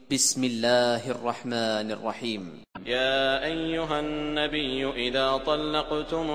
بسم الله الرحمن الرحيم. يا أيها النبي إذا طلقتم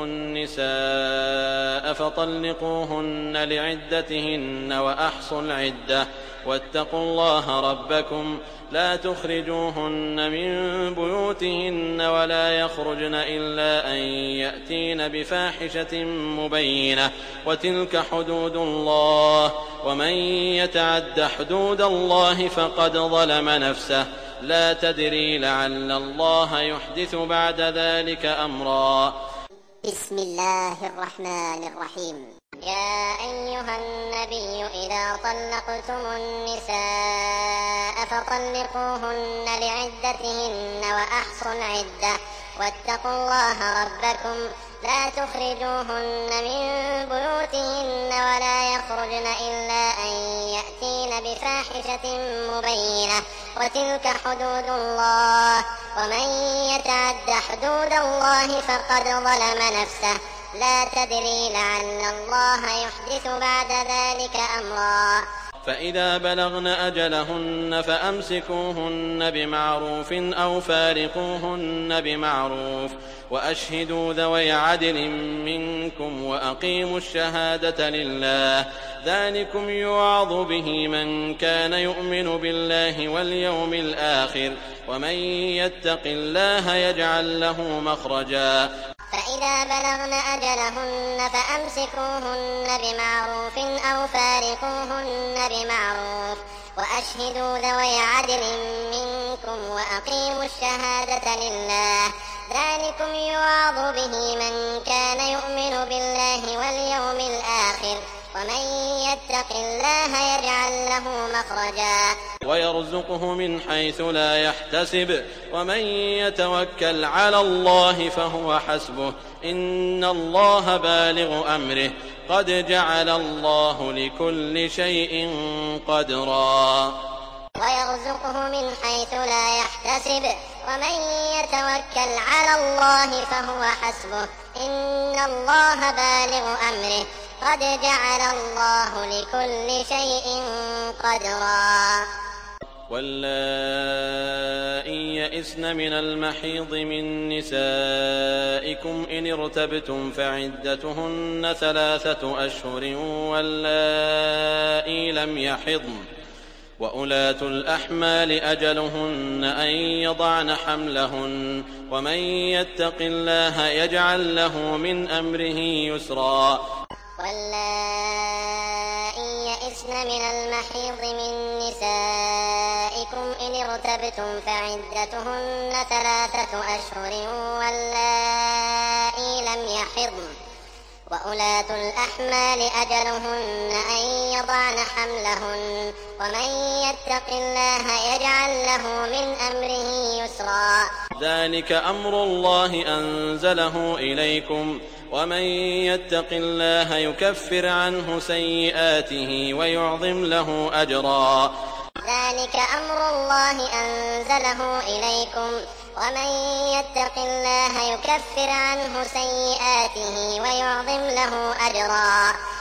النساء فطلقوهن لعدتهن وأحصوا العدة واتقوا الله ربكم لا تخرجوهن من بيوتهن ولا يخرجن إلا أن يأتين بفاحشة مبينة وتلك حدود الله ومن يتعد حدود الله فقد ظلم نفسه لا تدري لعل الله يحدث بعد ذلك أمرا. بسم الله الرحمن الرحيم. يا أيها النبي إذا طلقتم النساء فطلقوهن لعدتهن وأحصوا العدة واتقوا الله ربكم لا تخرجوهن من بيوتهن ولا يخرجن إلا أن يأتين بفاحشة مبينة وتلك حدود الله ومن يتعد حدود الله فقد ظلم نفسه لا تدري لعل الله يحدث بعد ذلك أمرا. فإذا بلغن أجلهن فأمسكوهن بمعروف أو فارقوهن بمعروف وأشهدوا ذوي عدل منكم وأقيموا الشهادة لله ذلكم يوعظ به من كان يؤمن بالله واليوم الآخر ومن يتق الله يجعل له مخرجا. فإذا بلغن أجلهن فأمسكوهن بمعروف أو فارقوهن بمعروف وأشهدوا ذوي عدل منكم وأقيموا الشهادة لله ذلكم يوعظ به من كان يؤمن بالله واليوم الآخر ومن يتق الله يجعل له مخرجا ويرزقه من حيث لا يحتسب ومن يتوكل على الله فهو حسبه إن الله بالغ أمره قد جعل الله لكل شيء قدرا. ويرزقه من حيث لا يحتسب ومن يتوكل على الله فهو حسبه إن الله بالغ أمره قد جعل الله لكل شيء قدرا. واللائي يئسن من المحيض من نسائكم إن ارتبتم فعدتهن 3 أشهر واللائي لم يحضن وأولاة الأحمال أجلهن أن يضعن حملهن ومن يتق الله يجعل له من أمره يسرا. واللائي يئسن من المحيض من نسائكم إن ارتبتم فعدتهن 3 أشهر واللائي لم يحضن وأولاة الأحمال أجلهن أن يضعن حملهن ومن يتق الله يجعل له من أمره يسرا. ذلك أمر الله أنزله إليكم ومن يتق الله يكفر عنه سيئاته ويعظم له أجرا. ذلك أمر الله أنزله إليكم ومن يتق الله يكفر عنه سيئاته ويعظم له أجرا.